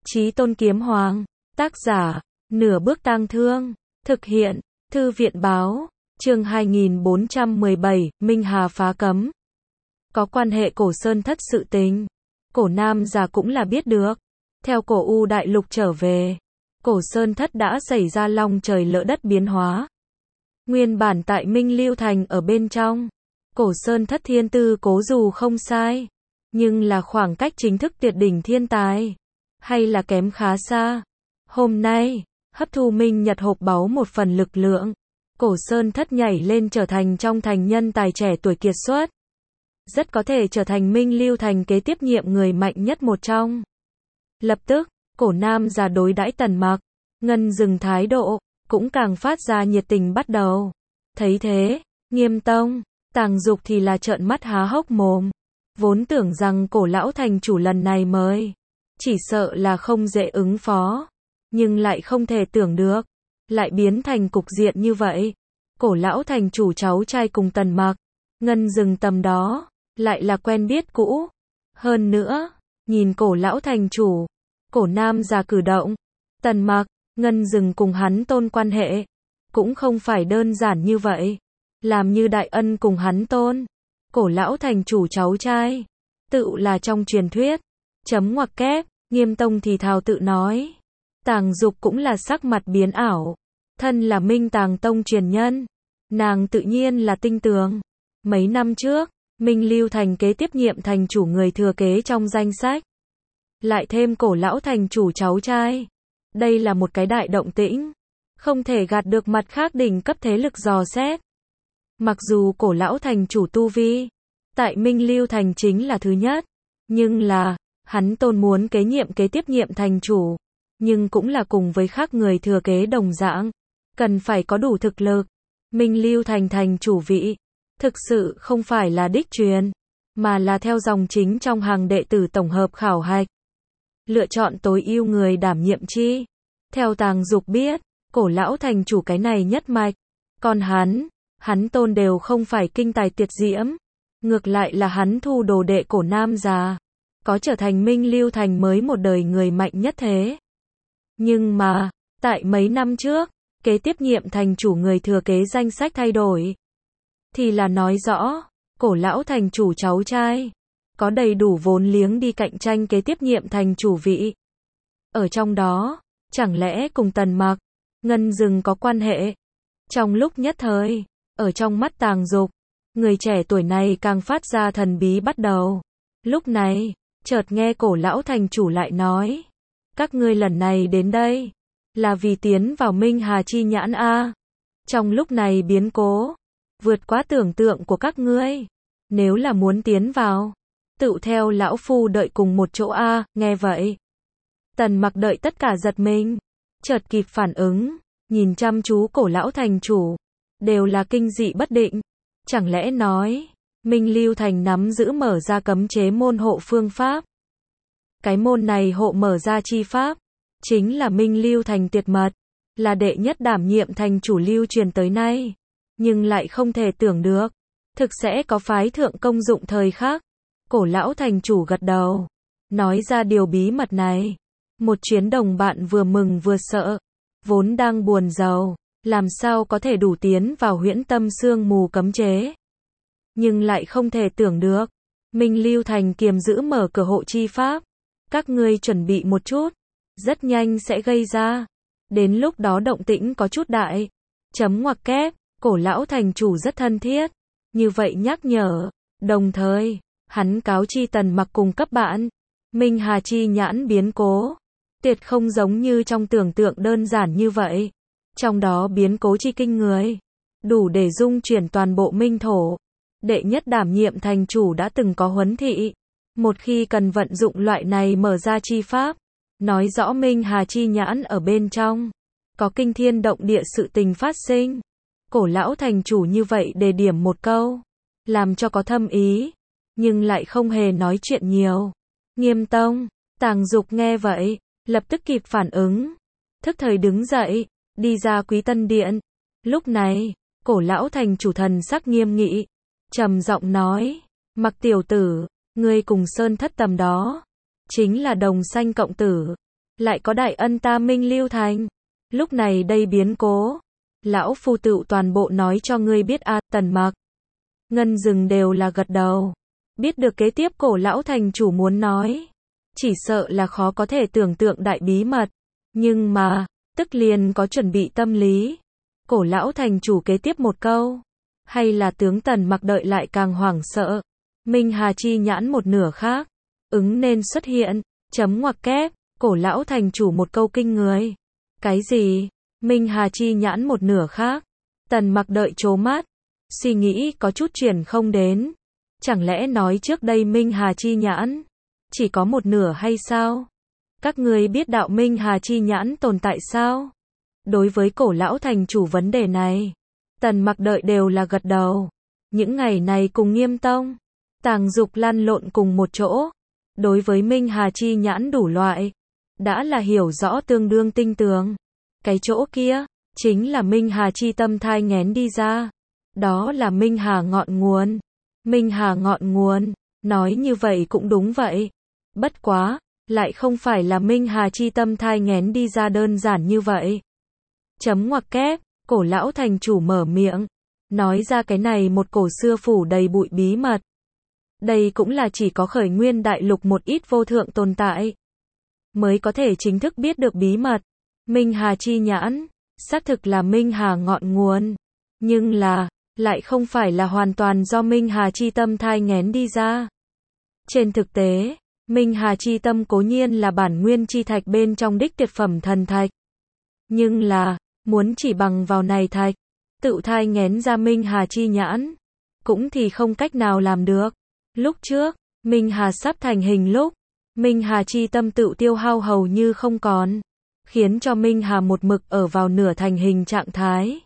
Chí Tôn Kiếm Hoàng, tác giả, Nửa Bước Tang Thương, thực hiện, Thư viện báo, chương 2417, Minh Hà phá cấm. Có quan hệ Cổ Sơn Thất sự tình, Cổ Nam già cũng là biết được. Theo Cổ U Đại Lục trở về, Cổ Sơn Thất đã xảy ra long trời lỡ đất biến hóa. Nguyên bản tại Minh Lưu Thành ở bên trong, Cổ Sơn Thất thiên tư cố dù không sai, nhưng là khoảng cách chính thức tuyệt đỉnh thiên tài, hay là kém khá xa. Hôm nay, hấp thu Minh Nhật hộp báu một phần lực lượng, Cổ Sơn Thất nhảy lên trở thành trong thành nhân tài trẻ tuổi kiệt xuất. Rất có thể trở thành Minh Lưu Thành kế tiếp nhiệm người mạnh nhất một trong. Lập tức, Cổ Nam già đối đãi Tần Mặc, Ngân Dừng thái độ, cũng càng phát ra nhiệt tình bắt đầu. Thấy thế, Nghiêm Tông, Tàng Dục thì là trợn mắt há hốc mồm. Vốn tưởng rằng Cổ lão thành chủ lần này mời, chỉ sợ là không dễ ứng phó. Nhưng lại không thể tưởng được, lại biến thành cục diện như vậy. Cổ lão thành chủ cháu trai cùng Tần Mặc, Ngân Dừng tầm đó, lại là quen biết cũ. Hơn nữa, nhìn Cổ lão thành chủ, Cổ Nam già cử động, Tần Mặc, Ngân Dừng cùng hắn tôn quan hệ, cũng không phải đơn giản như vậy. Làm như đại ân cùng hắn tôn, Cổ lão thành chủ cháu trai, tự là trong truyền thuyết. Chấm ngoặc kép, Nghiêm Tông thì thào tự nói. Tàng Dục cũng là sắc mặt biến ảo. Thân là Minh Tàng Tông truyền nhân, nàng tự nhiên là tinh tường. Mấy năm trước, Minh Lưu Thành kế tiếp nhiệm thành chủ người thừa kế trong danh sách. Lại thêm Cổ lão thành chủ cháu trai. Đây là một cái đại động tĩnh, không thể gạt được mặt khác đỉnh cấp thế lực dò xét. Mặc dù Cổ lão thành chủ tu vi, tại Minh Lưu Thành chính là thứ nhất, nhưng là, hắn tôn muốn kế tiếp nhiệm thành chủ, nhưng cũng là cùng với khác người thừa kế đồng dạng, cần phải có đủ thực lực. Minh Lưu Thành thành chủ vị, thực sự không phải là đích truyền, mà là theo dòng chính trong hàng đệ tử tổng hợp khảo hạch. Lựa chọn tối ưu người đảm nhiệm chi. Theo Tàng Dục biết, Cổ lão thành chủ cái này nhất mạch, còn hắn tôn đều không phải kinh tài tuyệt diễm, ngược lại là hắn thu đồ đệ Cổ Nam già, có trở thành Minh Lưu Thành mới một đời người mạnh nhất thế. Nhưng mà, tại mấy năm trước, kế tiếp nhiệm thành chủ người thừa kế danh sách thay đổi, thì là nói rõ, Cổ lão thành chủ cháu trai, có đầy đủ vốn liếng đi cạnh tranh kế tiếp nhiệm thành chủ vị. Ở trong đó, chẳng lẽ cùng Tần Mặc, Ngân Dừng có quan hệ? Trong lúc nhất thời, ở trong mắt Tàng Dục, người trẻ tuổi này càng phát ra thần bí bắt đầu. Lúc này, chợt nghe Cổ lão thành chủ lại nói, các ngươi lần này đến đây, là vì tiến vào Minh Hà chi nhãn a. Trong lúc này biến cố, vượt quá tưởng tượng của các ngươi. Nếu là muốn tiến vào, tự theo lão phu đợi cùng một chỗ a. Nghe vậy, Tần Mặc đợi tất cả giật mình, chợt kịp phản ứng, nhìn chăm chú Cổ lão thành chủ, đều là kinh dị bất định. Chẳng lẽ nói, Minh Lưu Thành nắm giữ mở ra cấm chế môn hộ phương pháp? Cái môn này hộ mở ra chi pháp, chính là Minh Lưu Thành tuyệt mật, là đệ nhất đảm nhiệm thành chủ lưu truyền tới nay. Nhưng lại không thể tưởng được, thực sẽ có phái thượng công dụng thời khắc. Cổ lão thành chủ gật đầu, nói ra điều bí mật này. Một chuyến đồng bạn vừa mừng vừa sợ, vốn đang buồn rầu, làm sao có thể đủ tiến vào huyễn tâm sương mù cấm chế. Nhưng lại không thể tưởng được, Minh Lưu Thành kiềm giữ mở cửa hộ chi pháp. Các ngươi chuẩn bị một chút, rất nhanh sẽ gây ra. Đến lúc đó động tĩnh có chút đại. Chấm ngoặc kép, Cổ lão thành chủ rất thân thiết, như vậy nhắc nhở, đồng thời, hắn cáo chi Tần Mặc cùng cấp bạn. Minh Hà chi nhãn biến cố, tuyệt không giống như trong tưởng tượng đơn giản như vậy. Trong đó biến cố chi kinh người, đủ để dung chuyển toàn bộ Minh thổ. Đệ nhất đảm nhiệm thành chủ đã từng có huấn thị. Một khi cần vận dụng loại này mở ra chi pháp, nói rõ Minh Hà chi nhãn ở bên trong, có kinh thiên động địa sự tình phát sinh. Cổ lão thành chủ như vậy đề điểm một câu, làm cho có thâm ý, nhưng lại không hề nói chuyện nhiều. Nghiêm Tông, Tàng Dục nghe vậy, lập tức kịp phản ứng, thức thời đứng dậy, đi ra Quý Tân Điện. Lúc này, Cổ lão thành chủ thần sắc nghiêm nghị, trầm giọng nói, Mặc tiểu tử, ngươi cùng Sơn Thất tầm đó, chính là đồng sanh cộng tử. lại có đại ân ta Minh Lưu Thành. Lúc này đây biến cố, lão phu tựu toàn bộ nói cho ngươi biết a. Tần Mặc, Ngân Dừng đều là gật đầu. Biết được kế tiếp Cổ lão thành chủ muốn nói, chỉ sợ là khó có thể tưởng tượng đại bí mật, nhưng mà, tức liền có chuẩn bị tâm lý. Cổ lão thành chủ kế tiếp một câu, hay là tướng Tần Mặc đợi lại càng hoảng sợ. Minh Hà chi nhãn một nửa khác, ứng nên xuất hiện, chấm ngoặc kép, Cổ lão thành chủ một câu kinh người. Cái gì? Minh Hà chi nhãn một nửa khác. Tần Mặc đợi trố mắt, suy nghĩ có chút chuyển không đến. Chẳng lẽ nói trước đây Minh Hà chi nhãn chỉ có một nửa hay sao? Các ngươi biết đạo Minh Hà chi nhãn tồn tại sao? Đối với Cổ lão thành chủ vấn đề này, Tần Mặc đợi đều là gật đầu. Những ngày này cùng Nghiêm Tông, Tàng Dục lăn lộn cùng một chỗ, đối với Minh Hà chi nhãn đủ loại, đã là hiểu rõ tương đương tinh tường. Cái chỗ kia, chính là Minh Hà chi tâm thai nghén đi ra. Đó là Minh Hà ngọn nguồn. Minh Hà ngọn nguồn, nói như vậy cũng đúng vậy. Bất quá, lại không phải là Minh Hà chi tâm thai nghén đi ra đơn giản như vậy. Chấm ngoặc kép, Cổ lão thành chủ mở miệng, nói ra cái này một cổ xưa phủ đầy bụi bí mật. Đây cũng là chỉ có khởi nguyên đại lục một ít vô thượng tồn tại mới có thể chính thức biết được bí mật. Minh Hà chi nhãn, xác thực là Minh Hà ngọn nguồn, nhưng là, lại không phải là hoàn toàn do Minh Hà chi tâm thai nghén đi ra. Trên thực tế, Minh Hà chi tâm cố nhiên là bản nguyên chi thạch bên trong đích tuyệt phẩm thần thạch. Nhưng là, muốn chỉ bằng vào này thạch, tự thai nghén ra Minh Hà chi nhãn, cũng thì không cách nào làm được. Lúc trước, Minh Hà sắp thành hình lúc, Minh Hà chi tâm tự tiêu hao hầu như không còn, khiến cho Minh Hà một mực ở vào nửa thành hình trạng thái.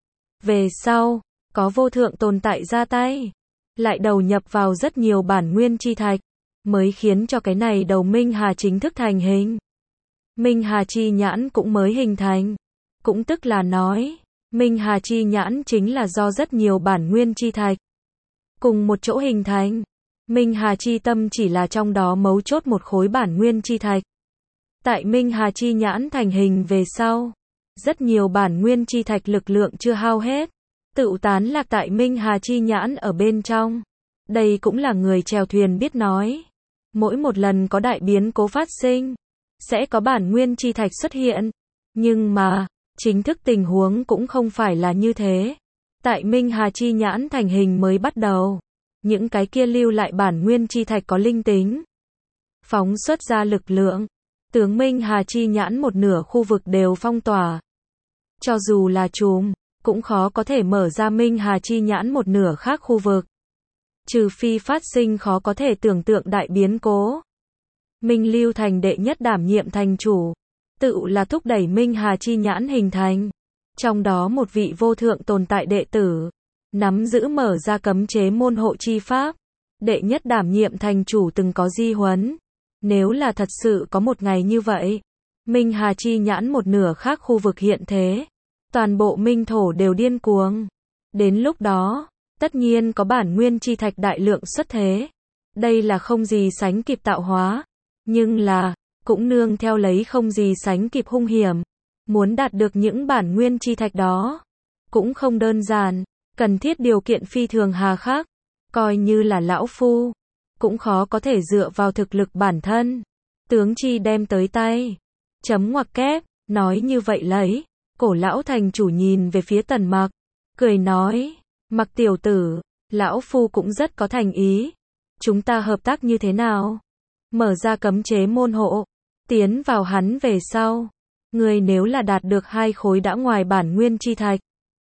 Về sau, có vô thượng tồn tại ra tay, lại đầu nhập vào rất nhiều bản nguyên chi thạch, mới khiến cho cái này đầu Minh Hà chính thức thành hình. Minh Hà chi nhãn cũng mới hình thành, cũng tức là nói, Minh Hà chi nhãn chính là do rất nhiều bản nguyên chi thạch cùng một chỗ hình thành. Minh Hà chi tâm chỉ là trong đó mấu chốt một khối bản nguyên chi thạch. Tại Minh Hà chi nhãn thành hình về sau, rất nhiều bản nguyên chi thạch lực lượng chưa hao hết, tự tán lạc tại Minh Hà chi nhãn ở bên trong. Đây cũng là người chèo thuyền biết nói. Mỗi một lần có đại biến cố phát sinh, sẽ có bản nguyên chi thạch xuất hiện. Nhưng mà, chính thức tình huống cũng không phải là như thế. Tại Minh Hà chi nhãn thành hình mới bắt đầu, những cái kia lưu lại bản nguyên chi thạch có linh tính, phóng xuất ra lực lượng, tướng Minh Hà chi nhãn một nửa khu vực đều phong tỏa. Cho dù là chùm, cũng khó có thể mở ra Minh Hà chi nhãn một nửa khác khu vực. Trừ phi phát sinh khó có thể tưởng tượng đại biến cố. Minh Lưu Thành đệ nhất đảm nhiệm thành chủ, tự là thúc đẩy Minh Hà chi nhãn hình thành. Trong đó một vị vô thượng tồn tại đệ tử, nắm giữ mở ra cấm chế môn hộ chi pháp. Đệ nhất đảm nhiệm thành chủ từng có di huấn. Nếu là thật sự có một ngày như vậy, Minh Hà chi nhãn một nửa khác khu vực hiện thế, toàn bộ minh thổ đều điên cuồng. Đến lúc đó, tất nhiên có bản nguyên chi thạch đại lượng xuất thế. Đây là không gì sánh kịp tạo hóa, nhưng là, cũng nương theo lấy không gì sánh kịp hung hiểm. Muốn đạt được những bản nguyên chi thạch đó, cũng không đơn giản, cần thiết điều kiện phi thường hà khắc, coi như là lão phu, cũng khó có thể dựa vào thực lực bản thân, tướng chi đem tới tay. Chấm ngoặc kép, nói như vậy lấy, Cổ lão thành chủ nhìn về phía Tần Mặc, cười nói, Mặc tiểu tử, lão phu cũng rất có thành ý. Chúng ta hợp tác như thế nào? Mở ra cấm chế môn hộ, tiến vào hắn về sau. Người nếu là đạt được 2 khối đã ngoài bản nguyên chi thạch,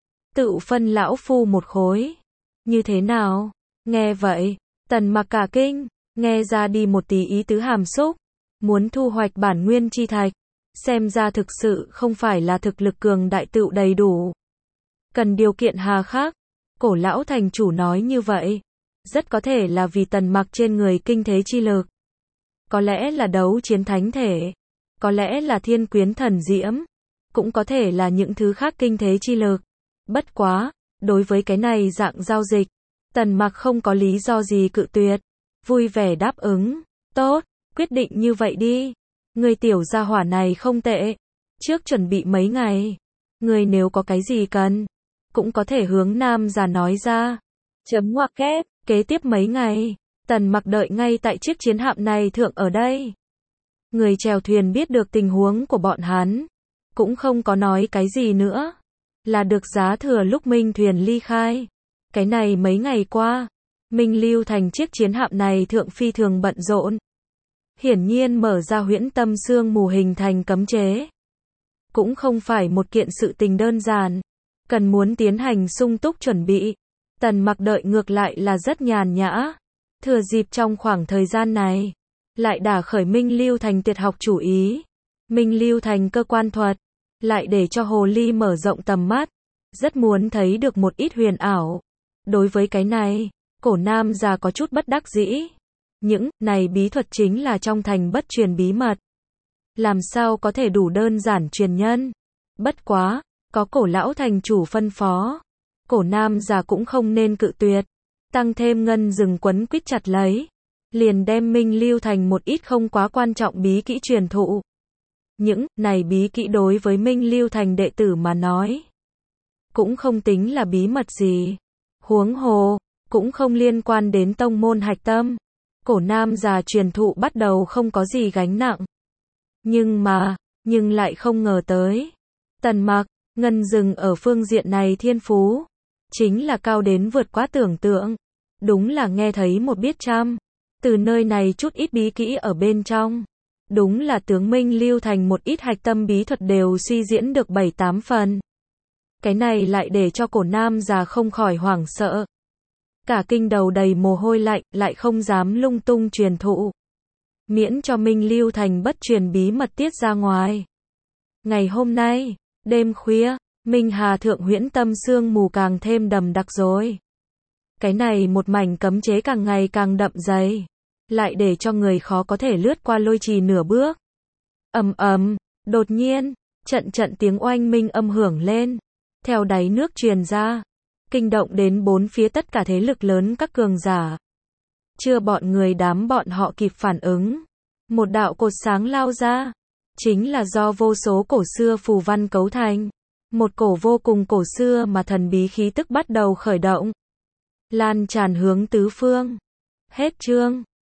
tự phân lão phu 1 khối. Như thế nào? Nghe vậy, Tần Mặc cả kinh, nghe ra đi một tí ý tứ hàm xúc. Muốn thu hoạch bản nguyên chi thạch, xem ra thực sự không phải là thực lực cường đại tựu đầy đủ. Cần điều kiện hà khắc. Cổ lão thành chủ nói như vậy, rất có thể là vì Tần Mặc trên người kinh thế chi lực. Có lẽ là đấu chiến thánh thể, có lẽ là thiên quyến thần diễm, cũng có thể là những thứ khác kinh thế chi lực. Bất quá, đối với cái này dạng giao dịch, Tần Mặc không có lý do gì cự tuyệt, vui vẻ đáp ứng. Tốt, quyết định như vậy đi. Người tiểu gia hỏa này không tệ. Trước chuẩn bị mấy ngày. Người nếu có cái gì cần, cũng có thể hướng nam già nói ra. Chấm ngoặc kép. Kế tiếp mấy ngày, Tần Mặc đợi ngay tại chiếc chiến hạm này thượng ở đây. Người chèo thuyền biết được tình huống của bọn hắn, cũng không có nói cái gì nữa. Là được giá thừa lúc Minh thuyền ly khai. Cái này mấy ngày qua, Minh Lưu Thành chiếc chiến hạm này thượng phi thường bận rộn. Hiển nhiên mở ra huyễn tâm sương mù hình thành cấm chế. Cũng không phải một kiện sự tình đơn giản. Cần muốn tiến hành sung túc chuẩn bị. Tần Mặc đợi ngược lại là rất nhàn nhã. Thừa dịp trong khoảng thời gian này, lại đả khởi Minh Lưu Thành tuyệt học chủ ý. Minh Lưu Thành cơ quan thuật, lại để cho hồ ly mở rộng tầm mắt. Rất muốn thấy được một ít huyền ảo. Đối với cái này, cổ nam già có chút bất đắc dĩ. Những này bí thuật chính là trong thành bất truyền bí mật. Làm sao có thể đủ đơn giản truyền nhân. Bất quá, có cổ lão thành chủ phân phó. Cổ nam già cũng không nên cự tuyệt. Tăng thêm ngân rừng quấn quýt chặt lấy. Liền đem Minh Lưu Thành một ít không quá quan trọng bí kỹ truyền thụ. Những này bí kỹ đối với Minh Lưu Thành đệ tử mà nói, cũng không tính là bí mật gì. Huống hồ, cũng không liên quan đến tông môn hạch tâm. Cổ nam già truyền thụ bắt đầu không có gì gánh nặng. Nhưng lại không ngờ tới. Tần Mặc, ngân rừng ở phương diện này thiên phú. Chính là cao đến vượt quá tưởng tượng. Đúng là nghe thấy một biết trăm. Từ nơi này chút ít bí kỹ ở bên trong. Đúng là tướng Minh Lưu Thành một ít hạch tâm bí thuật đều suy diễn được 7-8 phần. Cái này lại để cho cổ nam già không khỏi hoảng sợ. Cả kinh đầu đầy mồ hôi lạnh, lại không dám lung tung truyền thụ. Miễn cho Minh Lưu Thành bất truyền bí mật tiết ra ngoài. Ngày hôm nay, đêm khuya, Minh Hà thượng huyễn tâm sương mù càng thêm đậm đặc rồi. Cái này một mảnh cấm chế càng ngày càng đậm dày. Lại để cho người khó có thể lướt qua lôi trì nửa bước. Ầm ầm, đột nhiên, trận tiếng oanh minh âm hưởng lên. Theo đáy nước truyền ra. Kinh động đến bốn phía tất cả thế lực lớn các cường giả. Chưa bọn người đám bọn họ kịp phản ứng. Một đạo cột sáng lao ra. Chính là do vô số cổ xưa phù văn cấu thành. Một cổ vô cùng cổ xưa mà thần bí khí tức bắt đầu khởi động. Lan tràn hướng tứ phương. Hết chương.